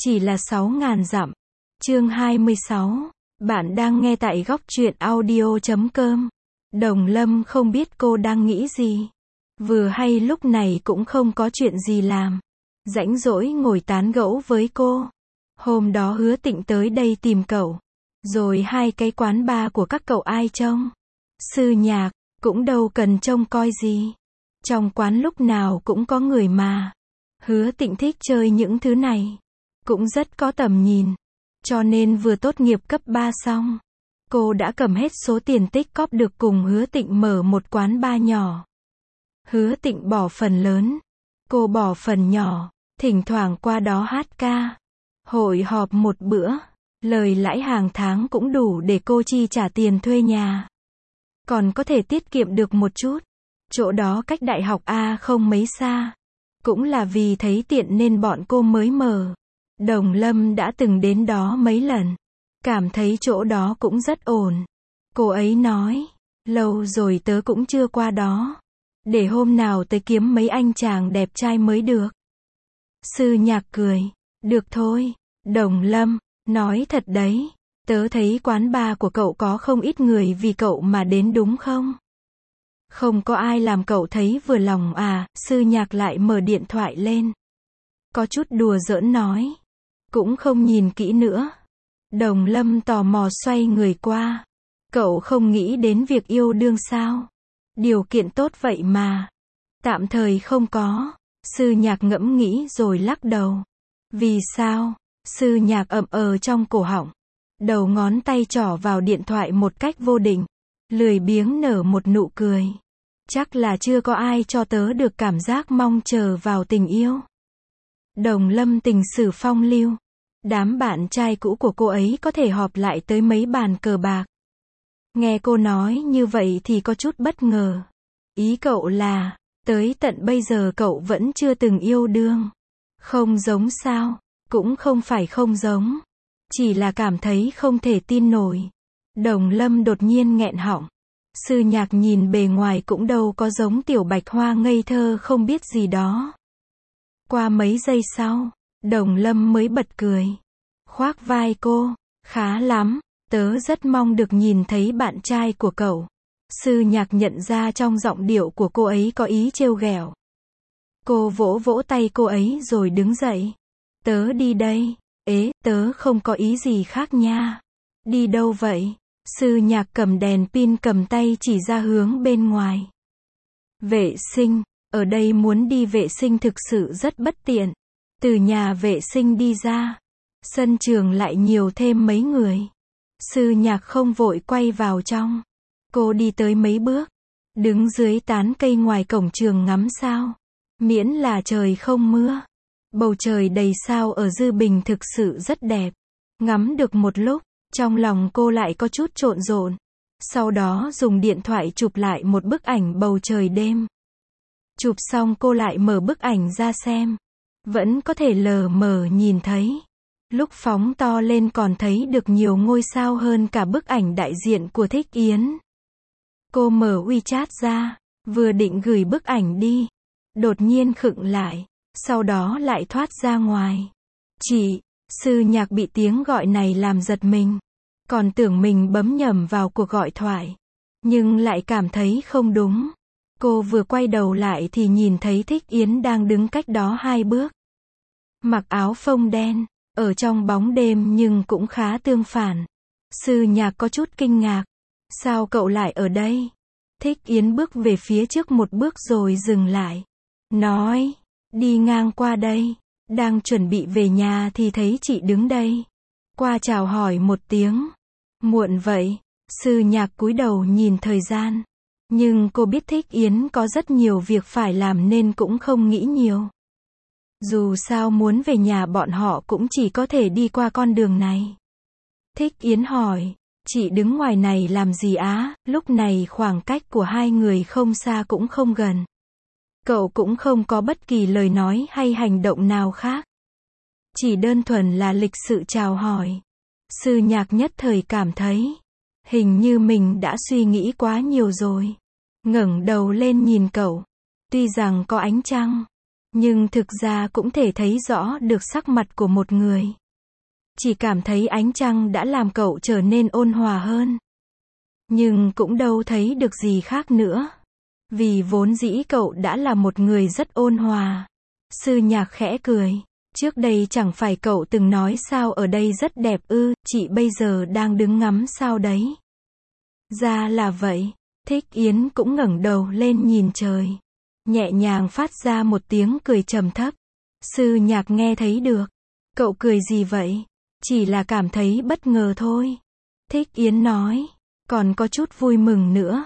Chỉ là 6.000 dặm. Chương 26. Bạn đang nghe tại góc truyện audio.com. Đồng Lâm không biết cô đang nghĩ gì. Vừa hay lúc này cũng không có chuyện gì làm. Rảnh rỗi ngồi tán gẫu với cô. Hôm đó Hứa Tịnh tới đây tìm cậu. Rồi hai cái quán bar của các cậu ai trông? Sư Nhạc, cũng đâu cần trông coi gì. Trong quán lúc nào cũng có người mà. Hứa Tịnh thích chơi những thứ này. Cũng rất có tầm nhìn. Cho nên vừa tốt nghiệp cấp 3 xong, cô đã cầm hết số tiền tích cóp được cùng Hứa Tịnh mở một quán bar nhỏ. Hứa Tịnh bỏ phần lớn, cô bỏ phần nhỏ, thỉnh thoảng qua đó hát ca, hội họp một bữa, lời lãi hàng tháng cũng đủ để cô chi trả tiền thuê nhà. Còn có thể tiết kiệm được một chút. Chỗ đó cách đại học A không mấy xa. Cũng là vì thấy tiện nên bọn cô mới mở. Đồng Lâm đã từng đến đó mấy lần. Cảm thấy chỗ đó cũng rất ổn. Cô ấy nói, lâu rồi tớ cũng chưa qua đó. Để hôm nào tớ kiếm mấy anh chàng đẹp trai mới được. Sư Nhạc cười, được thôi. Đồng Lâm, nói thật đấy. Tớ thấy quán bar của cậu có không ít người vì cậu mà đến đúng không? Không có ai làm cậu thấy vừa lòng à? Sư Nhạc lại mở điện thoại lên. Có chút đùa giỡn nói. Cũng không nhìn kỹ nữa. Đồng Lâm tò mò xoay người qua. Cậu không nghĩ đến việc yêu đương sao? Điều kiện tốt vậy mà. Tạm thời không có. Sư Nhạc ngẫm nghĩ rồi lắc đầu. Vì sao? Sư Nhạc ậm trong cổ họng. Đầu ngón tay trỏ vào điện thoại một cách vô định. Lười biếng nở một nụ cười. Chắc là chưa có ai cho tớ được cảm giác mong chờ vào tình yêu. Đồng Lâm tình sử phong lưu. Đám bạn trai cũ của cô ấy có thể họp lại tới mấy bàn cờ bạc. Nghe cô nói như vậy thì có chút bất ngờ. Ý cậu là, tới tận bây giờ cậu vẫn chưa từng yêu đương. Không giống sao? Cũng không phải không giống. Chỉ là cảm thấy không thể tin nổi. Đồng Lâm đột nhiên nghẹn họng. Sư Nhạc nhìn bề ngoài cũng đâu có giống tiểu bạch hoa ngây thơ không biết gì đó. Qua mấy giây sau, Đồng Lâm mới bật cười. Khoác vai cô, khá lắm, tớ rất mong được nhìn thấy bạn trai của cậu. Sư Nhạc nhận ra trong giọng điệu của cô ấy có ý trêu ghẹo. Cô vỗ vỗ tay cô ấy rồi đứng dậy. Tớ đi đây. Ế, tớ không có ý gì khác nha. Đi đâu vậy? Sư Nhạc cầm đèn pin cầm tay chỉ ra hướng bên ngoài. Vệ sinh, ở đây muốn đi vệ sinh thực sự rất bất tiện. Từ nhà vệ sinh đi ra, sân trường lại nhiều thêm mấy người. Sư Nhạc không vội quay vào trong. Cô đi tới mấy bước, đứng dưới tán cây ngoài cổng trường ngắm sao. Miễn là trời không mưa. Bầu trời đầy sao ở Dư Bình thực sự rất đẹp. Ngắm được một lúc, trong lòng cô lại có chút trộn rộn. Sau đó dùng điện thoại chụp lại một bức ảnh bầu trời đêm. Chụp xong cô lại mở bức ảnh ra xem. Vẫn có thể lờ mờ nhìn thấy. Lúc phóng to lên còn thấy được nhiều ngôi sao hơn cả bức ảnh đại diện của Thích Yến. Cô mở WeChat ra, vừa định gửi bức ảnh đi. Đột nhiên khựng lại. Sau đó lại thoát ra ngoài. Chị, Sư Nhạc bị tiếng gọi này làm giật mình. Còn tưởng mình bấm nhầm vào cuộc gọi thoại. Nhưng lại cảm thấy không đúng. Cô vừa quay đầu lại thì nhìn thấy Thích Yến đang đứng cách đó 2 bước. Mặc áo phông đen, ở trong bóng đêm nhưng cũng khá tương phản. Sư Nhạc có chút kinh ngạc. Sao cậu lại ở đây? Thích Yến bước về phía trước một bước rồi dừng lại. Nói, đi ngang qua đây. Đang chuẩn bị về nhà thì thấy chị đứng đây. Qua chào hỏi một tiếng. Muộn vậy. Sư Nhạc cúi đầu nhìn thời gian. Nhưng cô biết Thích Yến có rất nhiều việc phải làm nên cũng không nghĩ nhiều. Dù sao muốn về nhà bọn họ cũng chỉ có thể đi qua con đường này. Thích Yến hỏi, chị đứng ngoài này làm gì á? Lúc này khoảng cách của hai người không xa cũng không gần. Cậu cũng không có bất kỳ lời nói hay hành động nào khác. Chỉ đơn thuần là lịch sự chào hỏi. Sư Nhạc nhất thời cảm thấy, hình như mình đã suy nghĩ quá nhiều rồi. Ngẩng đầu lên nhìn cậu. Tuy rằng có ánh trăng, Nhưng thực ra cũng thể thấy rõ được sắc mặt của một người. Chỉ cảm thấy ánh trăng đã làm cậu trở nên ôn hòa hơn. Nhưng cũng đâu thấy được gì khác nữa. Vì vốn dĩ cậu đã là một người rất ôn hòa. Sư Nhạc khẽ cười. Trước đây chẳng phải cậu từng nói sao ở đây rất đẹp ư, chị bây giờ đang đứng ngắm sao đấy. Ra là vậy. Thích Yến cũng ngẩng đầu lên nhìn trời. Nhẹ nhàng phát ra một tiếng cười trầm thấp. Sư Nhạc nghe thấy được. Cậu cười gì vậy? Chỉ là cảm thấy bất ngờ thôi. Thích Yến nói. Còn có chút vui mừng nữa.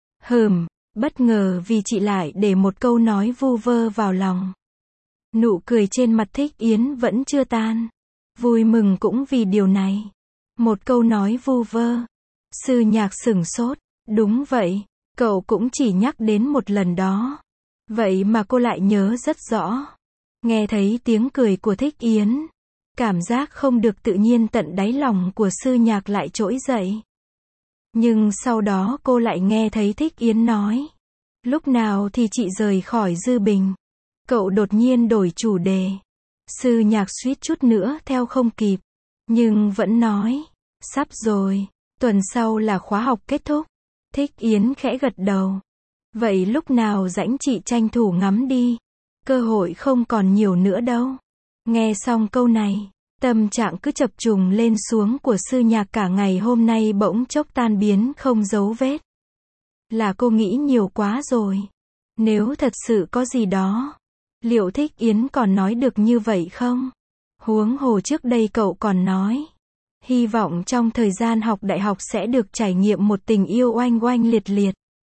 Bất ngờ vì chị lại để một câu nói vu vơ vào lòng. Nụ cười trên mặt Thích Yến vẫn chưa tan. Vui mừng cũng vì điều này. Một câu nói vu vơ. Sư Nhạc sửng sốt. Đúng vậy, cậu cũng chỉ nhắc đến một lần đó. Vậy mà cô lại nhớ rất rõ. Nghe thấy tiếng cười của Thích Yến. Cảm giác không được tự nhiên tận đáy lòng của Sư Nhạc lại trỗi dậy. Nhưng sau đó cô lại nghe thấy Thích Yến nói. Lúc nào thì chị rời khỏi Dư Bình. Cậu đột nhiên đổi chủ đề. Sư Nhạc suýt chút nữa theo không kịp. Nhưng vẫn nói. Sắp rồi, tuần sau là khóa học kết thúc. Thích Yến khẽ gật đầu. Vậy lúc nào rảnh chị tranh thủ ngắm đi. Cơ hội không còn nhiều nữa đâu. Nghe xong câu này, tâm trạng cứ chập trùng lên xuống của Sư Nhạc cả ngày hôm nay bỗng chốc tan biến không dấu vết. Là cô nghĩ nhiều quá rồi. Nếu thật sự có gì đó, liệu Thích Yến còn nói được như vậy không? Huống hồ trước đây cậu còn nói. Hy vọng trong thời gian học đại học sẽ được trải nghiệm một tình yêu oanh oanh liệt liệt.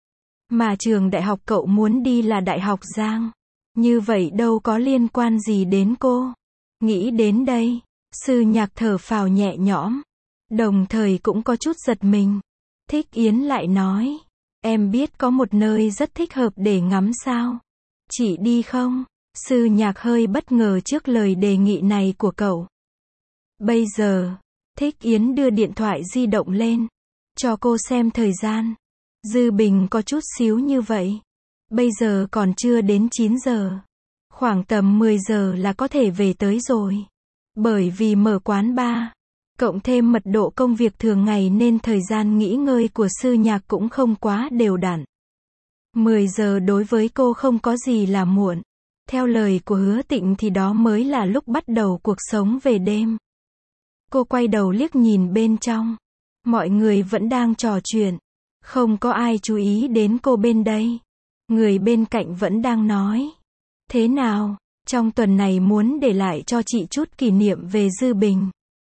Mà trường đại học cậu muốn đi là Đại học Giang. Như vậy đâu có liên quan gì đến cô. Nghĩ đến đây, Sư Nhạc thở phào nhẹ nhõm. Đồng thời cũng có chút giật mình. Thích Yến lại nói. Em biết có một nơi rất thích hợp để ngắm sao. Chị đi không? Sư Nhạc hơi bất ngờ trước lời đề nghị này của cậu. Bây giờ, Thích Yến đưa điện thoại di động lên. Cho cô xem thời gian. Dư Bình có chút xíu như vậy. Bây giờ còn chưa đến 9 giờ. Khoảng tầm 10 giờ là có thể về tới rồi. Bởi vì mở quán bar, cộng thêm mật độ công việc thường ngày nên thời gian nghỉ ngơi của Sư Nhạc cũng không quá đều đặn. 10 giờ đối với cô không có gì là muộn. Theo lời của Hứa Tịnh thì đó mới là lúc bắt đầu cuộc sống về đêm. Cô quay đầu liếc nhìn bên trong. Mọi người vẫn đang trò chuyện. Không có ai chú ý đến cô bên đây. Người bên cạnh vẫn đang nói. Thế nào, trong tuần này muốn để lại cho chị chút kỷ niệm về Dư Bình.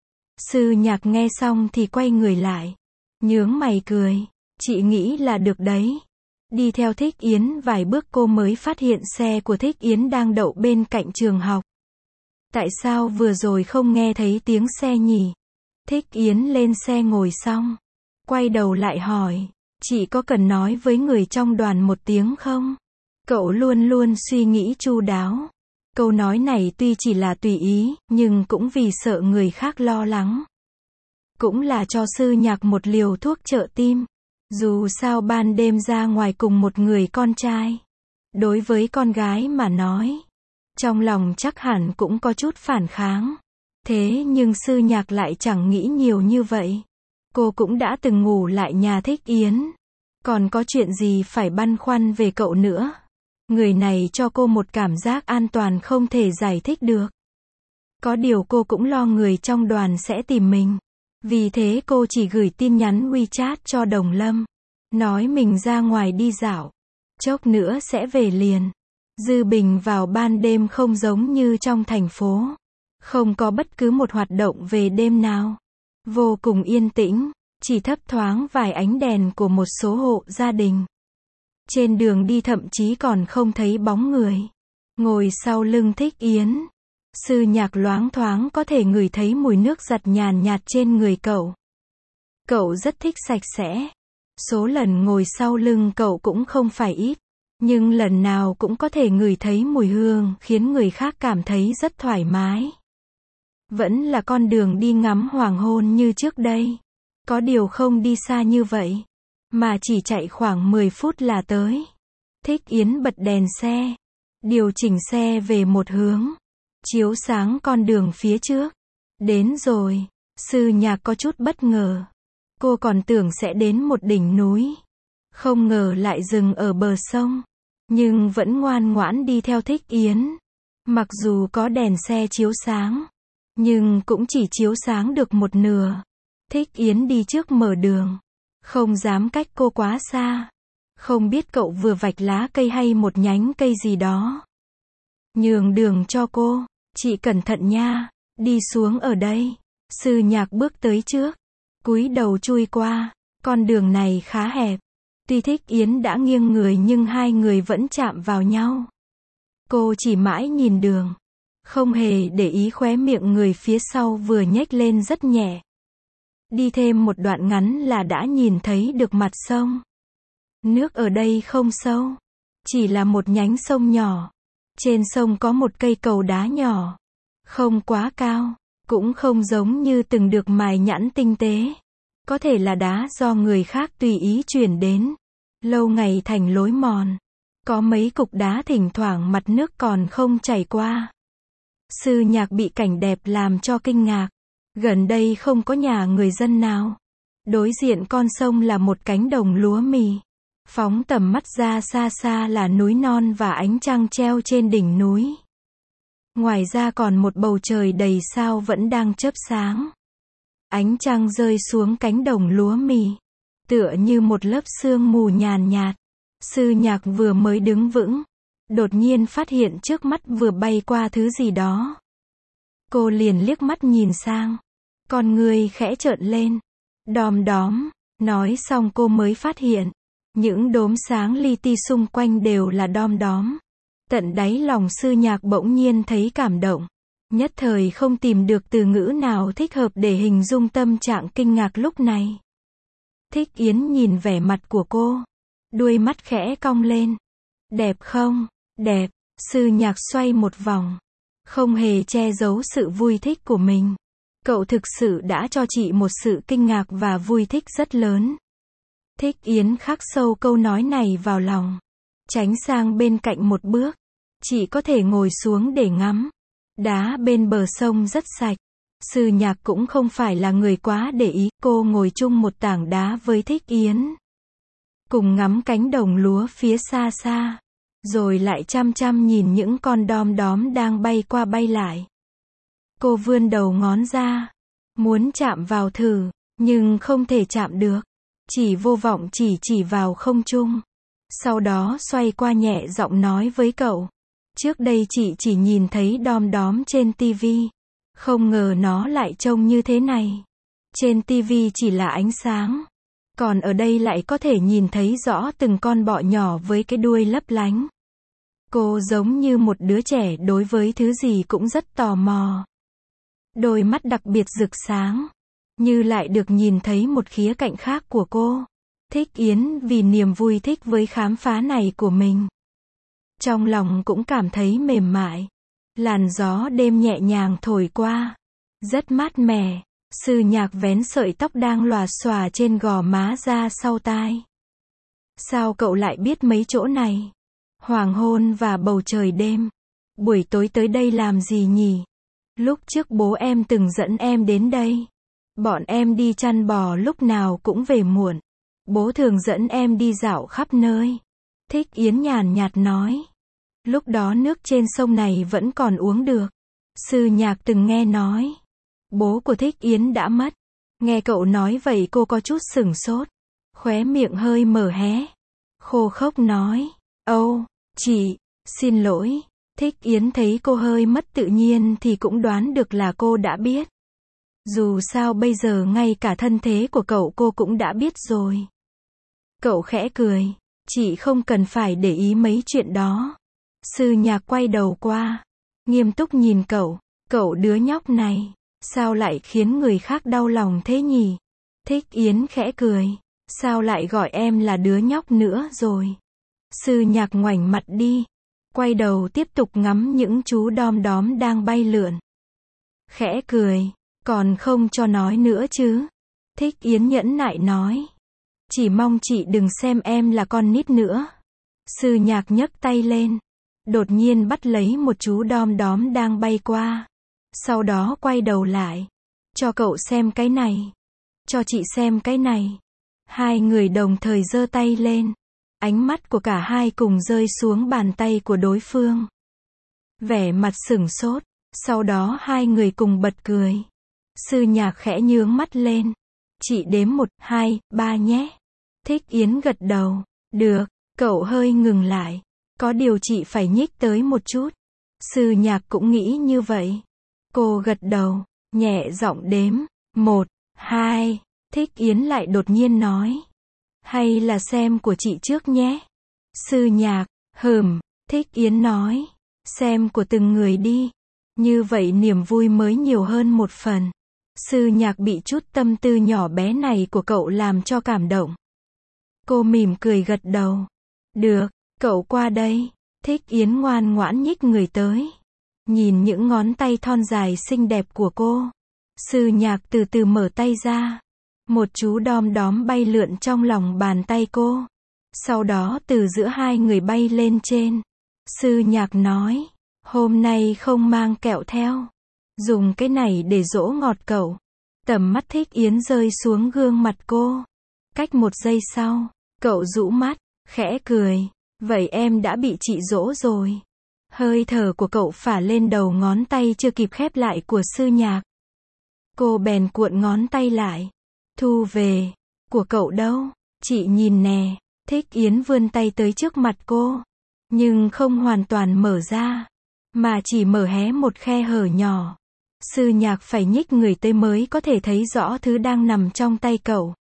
Sư Nhạc nghe xong thì quay người lại. Nhướng mày cười. Chị nghĩ là được đấy. Đi theo Thích Yến vài bước cô mới phát hiện xe của Thích Yến đang đậu bên cạnh trường học. Tại sao vừa rồi không nghe thấy tiếng xe nhỉ? Thích Yến lên xe ngồi xong. Quay đầu lại hỏi. Chị có cần nói với người trong đoàn một tiếng không? Cậu luôn luôn suy nghĩ chu đáo. Câu nói này tuy chỉ là tùy ý, nhưng cũng vì sợ người khác lo lắng. Cũng là cho Sư Nhạc một liều thuốc trợ tim. Dù sao ban đêm ra ngoài cùng một người con trai. Đối với con gái mà nói. Trong lòng chắc hẳn cũng có chút phản kháng. Thế nhưng Sư Nhạc lại chẳng nghĩ nhiều như vậy. Cô cũng đã từng ngủ lại nhà Thích Yến. Còn có chuyện gì phải băn khoăn về cậu nữa. Người này cho cô một cảm giác an toàn không thể giải thích được. Có điều cô cũng lo người trong đoàn sẽ tìm mình. Vì thế cô chỉ gửi tin nhắn WeChat cho Đồng Lâm. Nói mình ra ngoài đi dạo. Chốc nữa sẽ về liền. Dư Bình vào ban đêm không giống như trong thành phố. Không có bất cứ một hoạt động về đêm nào. Vô cùng yên tĩnh. Chỉ thấp thoáng vài ánh đèn của một số hộ gia đình. Trên đường đi thậm chí còn không thấy bóng người. Ngồi sau lưng Thích Yến. Sư Nhạc loáng thoáng có thể ngửi thấy mùi nước giặt nhàn nhạt trên người cậu. Cậu rất thích sạch sẽ. Số lần ngồi sau lưng cậu cũng không phải ít. Nhưng lần nào cũng có thể ngửi thấy mùi hương khiến người khác cảm thấy rất thoải mái. Vẫn là con đường đi ngắm hoàng hôn như trước đây. Có điều không đi xa như vậy. Mà chỉ chạy khoảng 10 phút là tới. Thích Yến bật đèn xe. điều chỉnh xe về một hướng, chiếu sáng con đường phía trước. Đến rồi, Sư Nhạc có chút bất ngờ. Cô còn tưởng sẽ đến một đỉnh núi, không ngờ lại dừng ở bờ sông, nhưng vẫn ngoan ngoãn đi theo Thích Yến. Mặc dù có đèn xe chiếu sáng, nhưng cũng chỉ chiếu sáng được một nửa. Thích Yến đi trước mở đường, không dám cách cô quá xa. Không biết cậu vừa vạch lá cây hay một nhánh cây gì đó. Nhường đường cho cô, chị cẩn thận nha, đi xuống ở đây. Sư Nhạc bước tới trước, cúi đầu chui qua, con đường này khá hẹp. Tuy Thích Yến đã nghiêng người nhưng hai người vẫn chạm vào nhau. Cô chỉ mãi nhìn đường, không hề để ý khóe miệng người phía sau vừa nhếch lên rất nhẹ. Đi thêm một đoạn ngắn là đã nhìn thấy được mặt sông. Nước ở đây không sâu, chỉ là một nhánh sông nhỏ. Trên sông có một cây cầu đá nhỏ, không quá cao, cũng không giống như từng được mài nhẵn tinh tế. Có thể là đá do người khác tùy ý chuyển đến, lâu ngày thành lối mòn. Có mấy cục đá thỉnh thoảng mặt nước còn không chảy qua. Sư Nhạc bị cảnh đẹp làm cho kinh ngạc. Gần đây không có nhà người dân nào. Đối diện con sông là một cánh đồng lúa mì. Phóng tầm mắt ra xa xa là núi non và ánh trăng treo trên đỉnh núi. Ngoài ra còn một bầu trời đầy sao vẫn đang chớp sáng. Ánh trăng rơi xuống cánh đồng lúa mì, tựa như một lớp sương mù nhàn nhạt. Sư Nhạc vừa mới đứng vững, đột nhiên phát hiện trước mắt vừa bay qua thứ gì đó. Cô liền liếc mắt nhìn sang, con người khẽ trợn lên. Đom đóm, nói xong cô mới phát hiện, những đốm sáng li ti xung quanh đều là đom đóm. Tận đáy lòng Sư Nhạc bỗng nhiên thấy cảm động. Nhất thời không tìm được từ ngữ nào thích hợp để hình dung tâm trạng kinh ngạc lúc này. Thích Yến nhìn vẻ mặt của cô, đuôi mắt khẽ cong lên. Đẹp không? Đẹp. Sư Nhạc xoay một vòng, không hề che giấu sự vui thích của mình. Cậu thực sự đã cho chị một sự kinh ngạc và vui thích rất lớn. Thích Yến khắc sâu câu nói này vào lòng, tránh sang bên cạnh một bước. Chị có thể ngồi xuống để ngắm. Đá bên bờ sông rất sạch. Sư Nhạc cũng không phải là người quá để ý. Cô ngồi chung một tảng đá với Thích Yến, cùng ngắm cánh đồng lúa phía xa xa, rồi lại chăm chăm nhìn những con đom đóm đang bay qua bay lại. Cô vươn đầu ngón ra, muốn chạm vào thử, nhưng không thể chạm được. Chỉ vô vọng chỉ vào không trung. Sau đó xoay qua nhẹ giọng nói với cậu. Trước đây chị chỉ nhìn thấy đom đóm trên tivi, không ngờ nó lại trông như thế này. Trên tivi chỉ là ánh sáng, còn ở đây lại có thể nhìn thấy rõ từng con bọ nhỏ với cái đuôi lấp lánh. Cô giống như một đứa trẻ đối với thứ gì cũng rất tò mò. Đôi mắt đặc biệt rực sáng, như lại được nhìn thấy một khía cạnh khác của cô. Thích Yến vì niềm vui thích với khám phá này của mình, trong lòng cũng cảm thấy mềm mại. Làn gió đêm nhẹ nhàng thổi qua, rất mát mẻ. Sư Nhạc vén sợi tóc đang lòa xòa trên gò má ra sau tai. Sao cậu lại biết mấy chỗ này? Hoàng hôn và bầu trời đêm. Buổi tối tới đây làm gì nhỉ? Lúc trước bố em từng dẫn em đến đây. Bọn em đi chăn bò lúc nào cũng về muộn. Bố thường dẫn em đi dạo khắp nơi. Thích Yến nhàn nhạt nói. Lúc đó nước trên sông này vẫn còn uống được. Sư Nhạc từng nghe nói, bố của Thích Yến đã mất. Nghe cậu nói vậy cô có chút sửng sốt. Khóe miệng hơi mở hé. Khô khốc nói. Âu, chị, xin lỗi. Thích Yến thấy cô hơi mất tự nhiên thì cũng đoán được là cô đã biết. Dù sao bây giờ ngay cả thân thế của cậu cô cũng đã biết rồi. Cậu khẽ cười. Chị không cần phải để ý mấy chuyện đó. Sư Nhạc quay đầu qua, nghiêm túc nhìn cậu. Cậu đứa nhóc này, sao lại khiến người khác đau lòng thế nhỉ? Thích Yến khẽ cười. Sao lại gọi em là đứa nhóc nữa rồi? Sư Nhạc ngoảnh mặt đi, quay đầu tiếp tục ngắm những chú đom đóm đang bay lượn. Khẽ cười. Còn không cho nói nữa chứ? Thích Yến nhẫn nại nói. Chỉ mong chị đừng xem em là con nít nữa. Sư Nhạc nhấc tay lên, đột nhiên bắt lấy một chú đom đóm đang bay qua. Sau đó quay đầu lại. Cho cậu xem cái này. Cho chị xem cái này. Hai người đồng thời giơ tay lên. Ánh mắt của cả hai cùng rơi xuống bàn tay của đối phương. Vẻ mặt sửng sốt. Sau đó hai người cùng bật cười. Sư Nhạc khẽ nhướng mắt lên. Chị đếm 1, 2, 3 nhé. Thích Yến gật đầu. Được, cậu hơi ngừng lại. Có điều chị phải nhích tới một chút. Sư Nhạc cũng nghĩ như vậy. Cô gật đầu, nhẹ giọng đếm. 1, 2. Thích Yến lại đột nhiên nói. Hay là xem của chị trước nhé. Sư Nhạc, Thích Yến nói. Xem của từng người đi. Như vậy niềm vui mới nhiều hơn một phần. Sư Nhạc bị chút tâm tư nhỏ bé này của cậu làm cho cảm động. Cô mỉm cười gật đầu. Được, cậu qua đây. Thích Yến ngoan ngoãn nhích người tới. Nhìn những ngón tay thon dài xinh đẹp của cô. Sư Nhạc từ từ mở tay ra. Một chú đom đóm bay lượn trong lòng bàn tay cô. Sau đó từ giữa hai người bay lên trên. Sư Nhạc nói. Hôm nay không mang kẹo theo. Dùng cái này để dỗ ngọt cậu. Tầm mắt Thích Yến rơi xuống gương mặt cô. Cách một giây sau, cậu rũ mắt, khẽ cười. Vậy em đã bị chị dỗ rồi. Hơi thở của cậu phả lên đầu ngón tay chưa kịp khép lại của Sư Nhạc. Cô bèn cuộn ngón tay lại. Thu về. Của cậu đâu? Chị nhìn nè. Thích Yến vươn tay tới trước mặt cô. Nhưng không hoàn toàn mở ra. Mà chỉ mở hé một khe hở nhỏ. Sư Nhạc phải nhích người tới mới có thể thấy rõ thứ đang nằm trong tay cậu.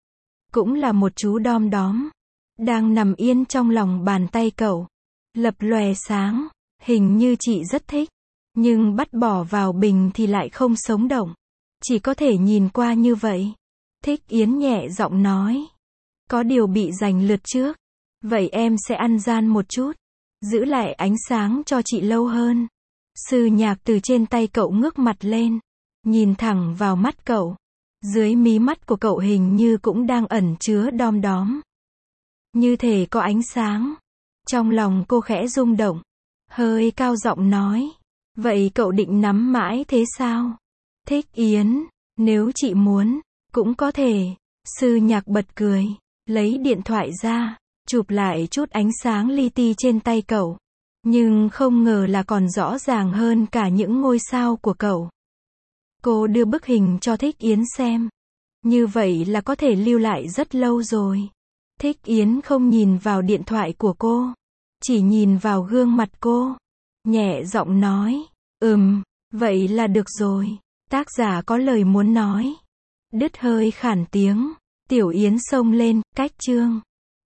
Cũng là một chú đom đóm. Đang nằm yên trong lòng bàn tay cậu. Lập lòe sáng. Hình như chị rất thích. Nhưng bắt bỏ vào bình thì lại không sống động. Chỉ có thể nhìn qua như vậy. Thích Yến nhẹ giọng nói. Có điều bị giành lượt trước. Vậy em sẽ ăn gian một chút. Giữ lại ánh sáng cho chị lâu hơn. Sư Nhạc từ trên tay cậu ngước mặt lên. Nhìn thẳng vào mắt cậu. Dưới mí mắt của cậu hình như cũng đang ẩn chứa đom đóm. Như thể có ánh sáng. Trong lòng cô khẽ rung động. Hơi cao giọng nói. Vậy cậu định nắm mãi thế sao? Thích Yến. Nếu chị muốn, cũng có thể. Sư Nhạc bật cười. Lấy điện thoại ra. Chụp lại chút ánh sáng li ti trên tay cậu. Nhưng không ngờ là còn rõ ràng hơn cả những ngôi sao của cậu. Cô đưa bức hình cho Thích Yến xem. Như vậy là có thể lưu lại rất lâu rồi. Thích Yến không nhìn vào điện thoại của cô. Chỉ nhìn vào gương mặt cô. Nhẹ giọng nói. Vậy là được rồi. Tác giả có lời muốn nói. Đứt hơi khản tiếng. Tiểu Yến xông lên, cách chương.